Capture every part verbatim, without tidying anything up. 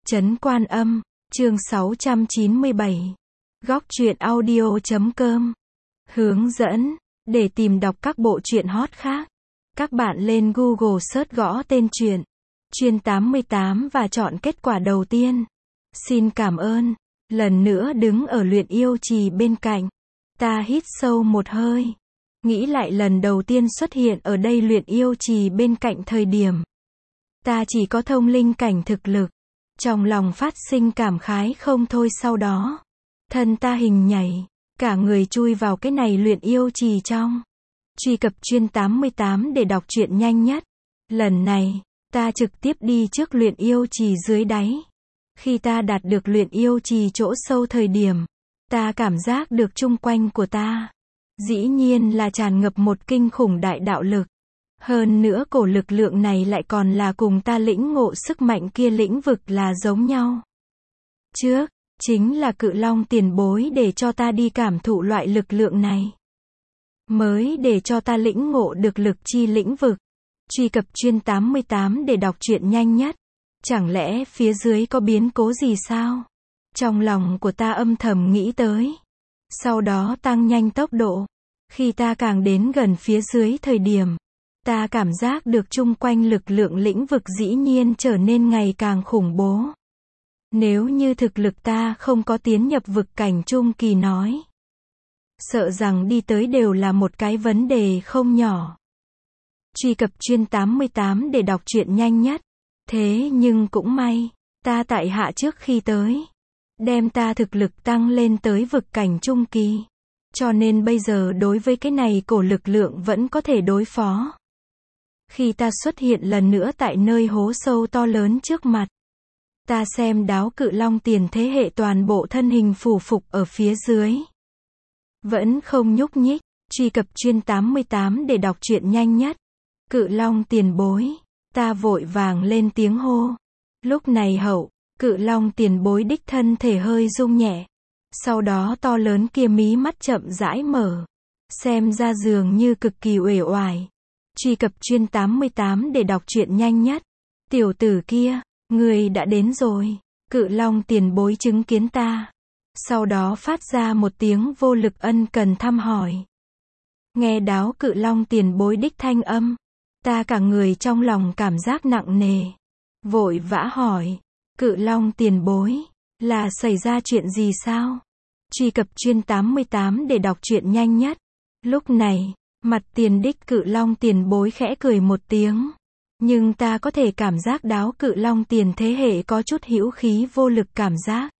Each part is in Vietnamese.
Trấn Quan Âm, chương sáu trăm chín mươi bảy. Góc truyện audio chấm com. Hướng dẫn, để tìm đọc các bộ truyện hot khác, các bạn lên Google search gõ tên truyện Chuyên tám mươi tám và chọn kết quả đầu tiên. Xin cảm ơn. Lần nữa đứng ở Luyện Yêu Trì bên cạnh, ta hít sâu một hơi. Nghĩ lại lần đầu tiên xuất hiện ở đây Luyện Yêu Trì bên cạnh thời điểm ta chỉ có thông linh cảnh thực lực. Trong lòng phát sinh cảm khái không thôi, sau đó thân ta hình nhảy, cả người chui vào cái này Luyện Yêu Trì trong. Truy cập Chuyên tám mươi tám để đọc truyện nhanh nhất. Lần này, ta trực tiếp đi trước Luyện Yêu Trì dưới đáy. Khi ta đạt được Luyện Yêu Trì chỗ sâu thời điểm, ta cảm giác được chung quanh của ta dĩ nhiên là tràn ngập một kinh khủng đại đạo lực. Hơn nữa cổ lực lượng này lại còn là cùng ta lĩnh ngộ sức mạnh kia lĩnh vực là giống nhau. Trước, chính là Cự Long tiền bối để cho ta đi cảm thụ loại lực lượng này, mới để cho ta lĩnh ngộ được lực chi lĩnh vực. Truy cập Chuyên tám mươi tám để đọc truyện nhanh nhất. Chẳng lẽ phía dưới có biến cố gì sao? Trong lòng của ta âm thầm nghĩ tới. Sau đó tăng nhanh tốc độ. Khi ta càng đến gần phía dưới thời điểm, ta cảm giác được chung quanh lực lượng lĩnh vực dĩ nhiên trở nên ngày càng khủng bố. Nếu như thực lực ta không có tiến nhập vực cảnh trung kỳ nói, sợ rằng đi tới đều là một cái vấn đề không nhỏ. Truy cập Chuyên tám mươi tám để đọc truyện nhanh nhất. Thế nhưng cũng may, ta tại hạ trước khi tới, đem ta thực lực tăng lên tới vực cảnh trung kỳ. Cho nên bây giờ đối với cái này cổ lực lượng vẫn có thể đối phó. Khi ta xuất hiện lần nữa tại nơi hố sâu to lớn trước mặt, ta xem Đáo Cự Long tiền thế hệ toàn bộ thân hình phủ phục ở phía dưới, vẫn không nhúc nhích. Truy cập Chuyên tám mươi tám để đọc truyện nhanh nhất. Cự Long tiền bối, ta vội vàng lên tiếng hô. Lúc này hậu, Cự Long tiền bối đích thân thể hơi rung nhẹ. Sau đó to lớn kia mí mắt chậm rãi mở, xem ra dường như cực kỳ uể oải. Truy cập Chuyên tám mươi tám để đọc truyện nhanh nhất. Tiểu tử kia, người đã đến rồi. Cự Long tiền bối chứng kiến ta, sau đó phát ra một tiếng vô lực ân cần thăm hỏi. Nghe Đáo Cự Long tiền bối đích thanh âm, ta cả người trong lòng cảm giác nặng nề, vội vã hỏi, Cự Long tiền bối, là xảy ra chuyện gì sao? Truy cập Chuyên tám mươi tám để đọc truyện nhanh nhất. Lúc này, mặt tiền đích Cự Long tiền bối khẽ cười một tiếng, nhưng ta có thể cảm giác Đáo Cự Long tiền thế hệ có chút hữu khí vô lực cảm giác.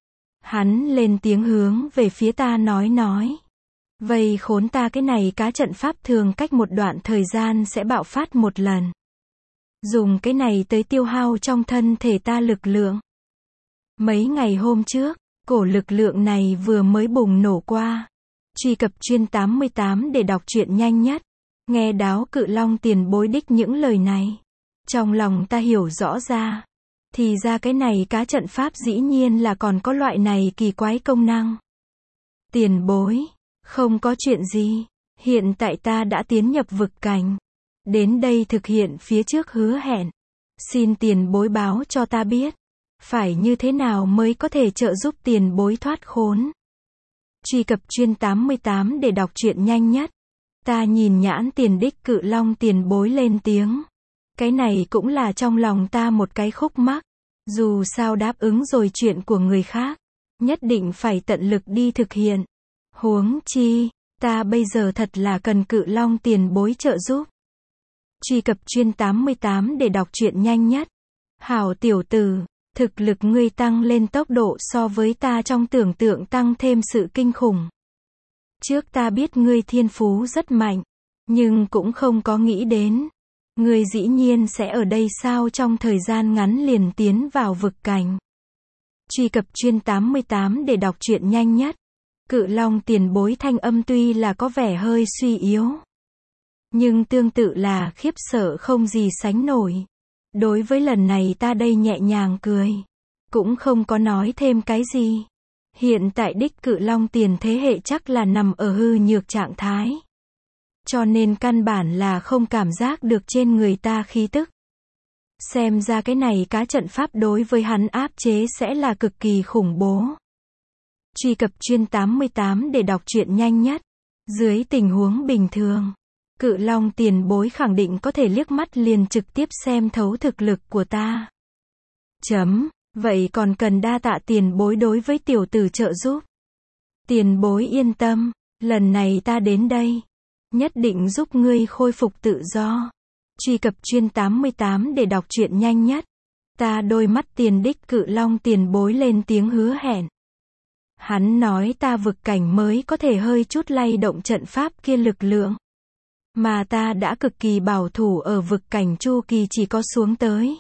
Hắn lên tiếng hướng về phía ta nói nói, vây khốn ta cái này cá trận pháp thường cách một đoạn thời gian sẽ bạo phát một lần. Dùng cái này tới tiêu hao trong thân thể ta lực lượng. Mấy ngày hôm trước, cổ lực lượng này vừa mới bùng nổ qua. Truy cập Chuyên tám mươi tám để đọc truyện nhanh nhất. Nghe Đáo Cự Long tiền bối đích những lời này, trong lòng ta hiểu rõ ra. Thì ra cái này cá trận pháp dĩ nhiên là còn có loại này kỳ quái công năng. Tiền bối, không có chuyện gì. Hiện tại ta đã tiến nhập vực cảnh, đến đây thực hiện phía trước hứa hẹn. Xin tiền bối báo cho ta biết, phải như thế nào mới có thể trợ giúp tiền bối thoát khốn. Truy cập Chuyên tám mươi tám để đọc truyện nhanh nhất. Ta nhìn nhãn tiền đích Cự Long tiền bối lên tiếng. Cái này cũng là trong lòng ta một cái khúc mắc. Dù sao đáp ứng rồi chuyện của người khác, nhất định phải tận lực đi thực hiện. Huống chi, ta bây giờ thật là cần Cự Long tiền bối trợ giúp. Truy cập Chuyên tám mươi tám để đọc truyện nhanh nhất. Hảo tiểu tử, thực lực ngươi tăng lên tốc độ so với ta trong tưởng tượng tăng thêm sự kinh khủng. Trước ta biết ngươi thiên phú rất mạnh, nhưng cũng không có nghĩ đến, ngươi dĩ nhiên sẽ ở đây sao trong thời gian ngắn liền tiến vào vực cảnh. Truy cập Chuyên tám mươi tám để đọc truyện nhanh nhất. Cự Long tiền bối thanh âm tuy là có vẻ hơi suy yếu, nhưng tương tự là khiếp sợ không gì sánh nổi. Đối với lần này ta đây nhẹ nhàng cười, cũng không có nói thêm cái gì. Hiện tại đích Cự Long tiền thế hệ chắc là nằm ở hư nhược trạng thái, cho nên căn bản là không cảm giác được trên người ta khí tức. Xem ra cái này cá trận pháp đối với hắn áp chế sẽ là cực kỳ khủng bố. Truy cập chuyên tám mươi tám để đọc truyện nhanh nhất. Dưới tình huống bình thường, Cự Long tiền bối khẳng định có thể liếc mắt liền trực tiếp xem thấu thực lực của ta. Chấm, vậy còn cần đa tạ tiền bối đối với tiểu tử trợ giúp. Tiền bối yên tâm, lần này ta đến đây, nhất định giúp ngươi khôi phục tự do. Truy cập chuyên tám mươi tám để đọc truyện nhanh nhất. Ta đôi mắt tiền đích Cự Long tiền bối lên tiếng hứa hẹn. Hắn nói ta vực cảnh mới có thể hơi chút lay động trận pháp kia lực lượng. Mà ta đã cực kỳ bảo thủ ở vực cảnh chu kỳ chỉ có xuống tới.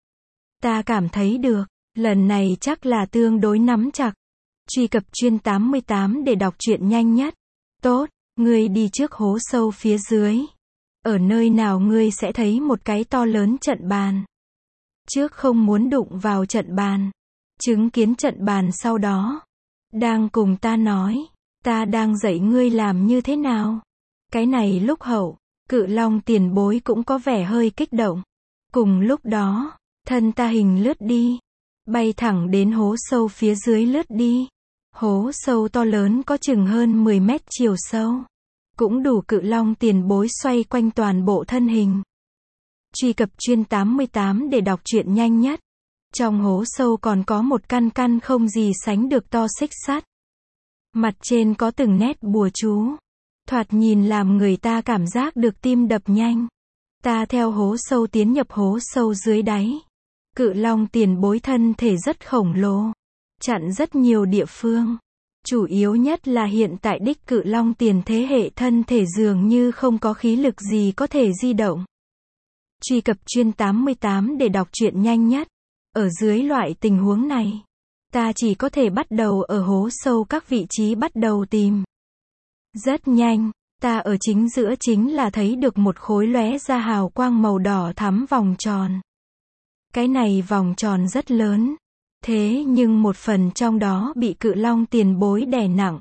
Ta cảm thấy được, lần này chắc là tương đối nắm chặt. Truy cập chuyên tám mươi tám để đọc truyện nhanh nhất. Tốt, ngươi đi trước hố sâu phía dưới. Ở nơi nào ngươi sẽ thấy một cái to lớn trận bàn. Trước không muốn đụng vào trận bàn. Chứng kiến trận bàn sau đó. Đang cùng ta nói, ta đang dạy ngươi làm như thế nào. Cái này lúc hậu, Cự Long tiền bối cũng có vẻ hơi kích động. Cùng lúc đó, thân ta hình lướt đi. Bay thẳng đến hố sâu phía dưới lướt đi. Hố sâu to lớn có chừng hơn mười mét chiều sâu. Cũng đủ Cự Long tiền bối xoay quanh toàn bộ thân hình. Truy cập chuyên tám mươi tám để đọc truyện nhanh nhất. Trong hố sâu còn có một căn căn không gì sánh được to xích sắt. Mặt trên có từng nét bùa chú. Thoạt nhìn làm người ta cảm giác được tim đập nhanh. Ta theo hố sâu tiến nhập hố sâu dưới đáy. Cự Long tiền bối thân thể rất khổng lồ. Chặn rất nhiều địa phương. Chủ yếu nhất là hiện tại đích Cự Long tiền thế hệ thân thể dường như không có khí lực gì có thể di động. Truy cập chuyên tám mươi tám để đọc truyện nhanh nhất. Ở dưới loại tình huống này, ta chỉ có thể bắt đầu ở hố sâu các vị trí bắt đầu tìm. Rất nhanh, ta ở chính giữa chính là thấy được một khối lóe ra hào quang màu đỏ thắm vòng tròn. Cái này vòng tròn rất lớn. Thế nhưng một phần trong đó bị Cự Long tiền bối đè nặng.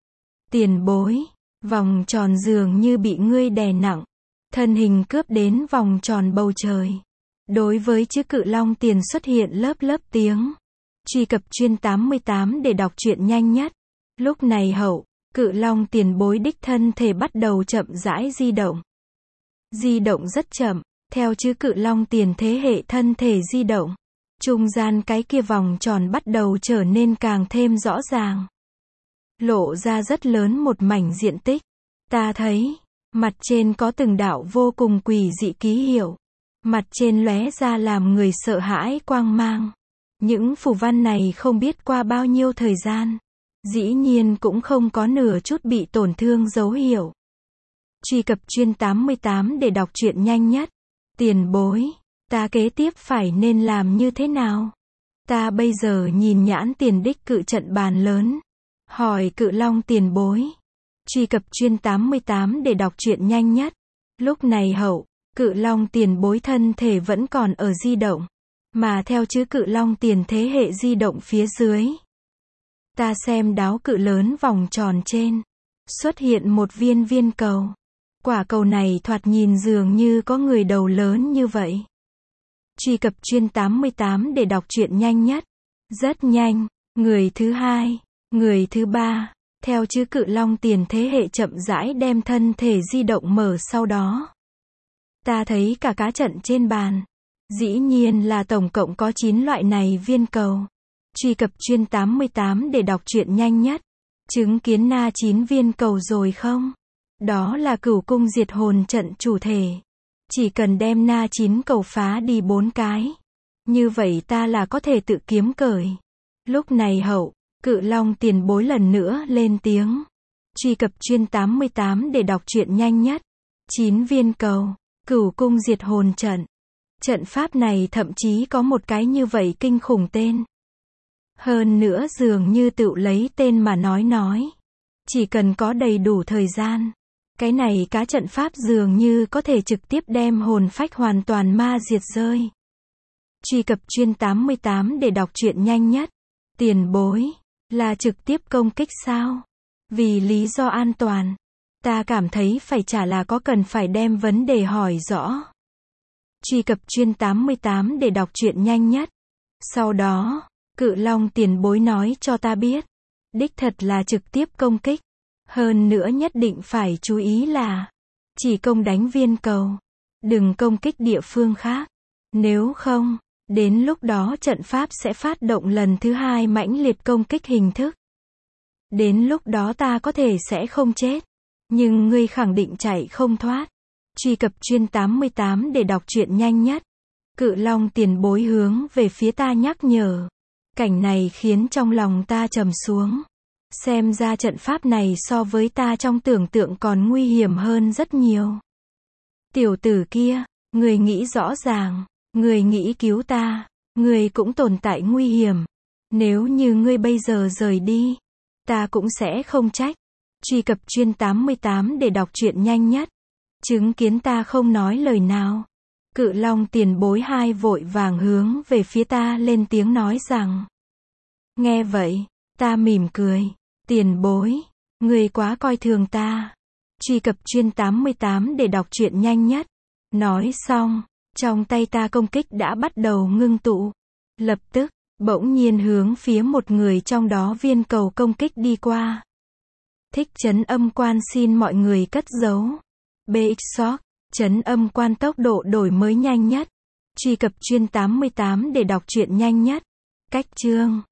Tiền bối, vòng tròn dường như bị ngươi đè nặng. Thân hình cướp đến vòng tròn bầu trời. Đối với chữ Cự Long tiền xuất hiện lớp lớp tiếng. Truy cập chuyên tám mươi tám để đọc truyện nhanh nhất. Lúc này hậu, Cự Long tiền bối đích thân thể bắt đầu chậm rãi di động. Di động rất chậm, theo chữ Cự Long tiền thế hệ thân thể di động. Trung gian cái kia vòng tròn bắt đầu trở nên càng thêm rõ ràng. Lộ ra rất lớn một mảnh diện tích. Ta thấy, mặt trên có từng đạo vô cùng quỷ dị ký hiệu. Mặt trên lóe ra làm người sợ hãi quang mang. Những phù văn này không biết qua bao nhiêu thời gian. Dĩ nhiên cũng không có nửa chút bị tổn thương dấu hiệu. Truy cập chuyên tám mươi tám để đọc truyện nhanh nhất. Tiền bối, ta kế tiếp phải nên làm như thế nào? Ta bây giờ nhìn nhãn tiền đích cự trận bàn lớn. Hỏi Cự Long tiền bối. Truy cập chuyên tám mươi tám để đọc truyện nhanh nhất. Lúc này hậu, Cự Long tiền bối thân thể vẫn còn ở di động. Mà theo chữ Cự Long tiền thế hệ di động phía dưới. Ta xem đáo cự lớn vòng tròn trên. Xuất hiện một viên viên cầu. Quả cầu này thoạt nhìn dường như có người đầu lớn như vậy. Truy cập chuyên tám mươi tám để đọc truyện nhanh nhất. Rất nhanh, người thứ hai, người thứ ba, theo chữ Cự Long tiền thế hệ chậm rãi đem thân thể di động mở sau đó. Ta thấy cả cá trận trên bàn. Dĩ nhiên là tổng cộng có chín loại này viên cầu. Truy cập chuyên tám mươi tám để đọc truyện nhanh nhất. Chứng kiến na chín viên cầu rồi không? Đó là Cửu Cung Diệt Hồn trận chủ thể. Chỉ cần đem na chín cầu phá đi bốn cái. Như vậy ta là có thể tự kiếm cởi. Lúc này hậu, Cự Long tiền bối lần nữa lên tiếng. Truy cập chuyên tám mươi tám để đọc truyện nhanh nhất. chín viên cầu, Cửu Cung Diệt Hồn trận. Trận pháp này thậm chí có một cái như vậy kinh khủng tên. Hơn nữa dường như tự lấy tên mà nói nói. Chỉ cần có đầy đủ thời gian. Cái này cá trận pháp dường như có thể trực tiếp đem hồn phách hoàn toàn ma diệt rơi. Truy cập chuyên tám mươi tám để đọc truyện nhanh nhất. Tiền bối, là trực tiếp công kích sao? Vì lý do an toàn, ta cảm thấy phải trả là có cần phải đem vấn đề hỏi rõ. Truy cập chuyên tám mươi tám để đọc truyện nhanh nhất. Sau đó, Cự Long tiền bối nói cho ta biết. Đích thật là trực tiếp công kích. Hơn nữa nhất định phải chú ý là chỉ công đánh viên cầu. Đừng công kích địa phương khác. Nếu không, đến lúc đó trận pháp sẽ phát động lần thứ hai mãnh liệt công kích hình thức. Đến lúc đó ta có thể sẽ không chết. Nhưng ngươi khẳng định chạy không thoát. Truy cập chuyên tám mươi tám để đọc truyện nhanh nhất. Cự Long tiền bối hướng về phía ta nhắc nhở. Cảnh này khiến trong lòng ta trầm xuống. Xem ra trận pháp này so với ta trong tưởng tượng còn nguy hiểm hơn rất nhiều. Tiểu tử kia, người nghĩ rõ ràng, người nghĩ cứu ta, người cũng tồn tại nguy hiểm. Nếu như ngươi bây giờ rời đi, ta cũng sẽ không trách. Truy cập chuyên tám mươi tám để đọc truyện nhanh nhất. Chứng kiến ta không nói lời nào. Cự Long tiền bối hai vội vàng hướng về phía ta lên tiếng nói rằng. Nghe vậy, ta mỉm cười. Tiền bối, người quá coi thường ta. Truy cập chuyên tám mươi tám để đọc truyện nhanh nhất. Nói xong, trong tay ta công kích đã bắt đầu ngưng tụ. Lập tức, bỗng nhiên hướng phía một người trong đó viên cầu công kích đi qua. Thích trấn âm quan xin mọi người cất giấu. bê ích Shop, trấn âm quan tốc độ đổi mới nhanh nhất. Truy cập chuyên tám mươi tám để đọc truyện nhanh nhất. Cách chương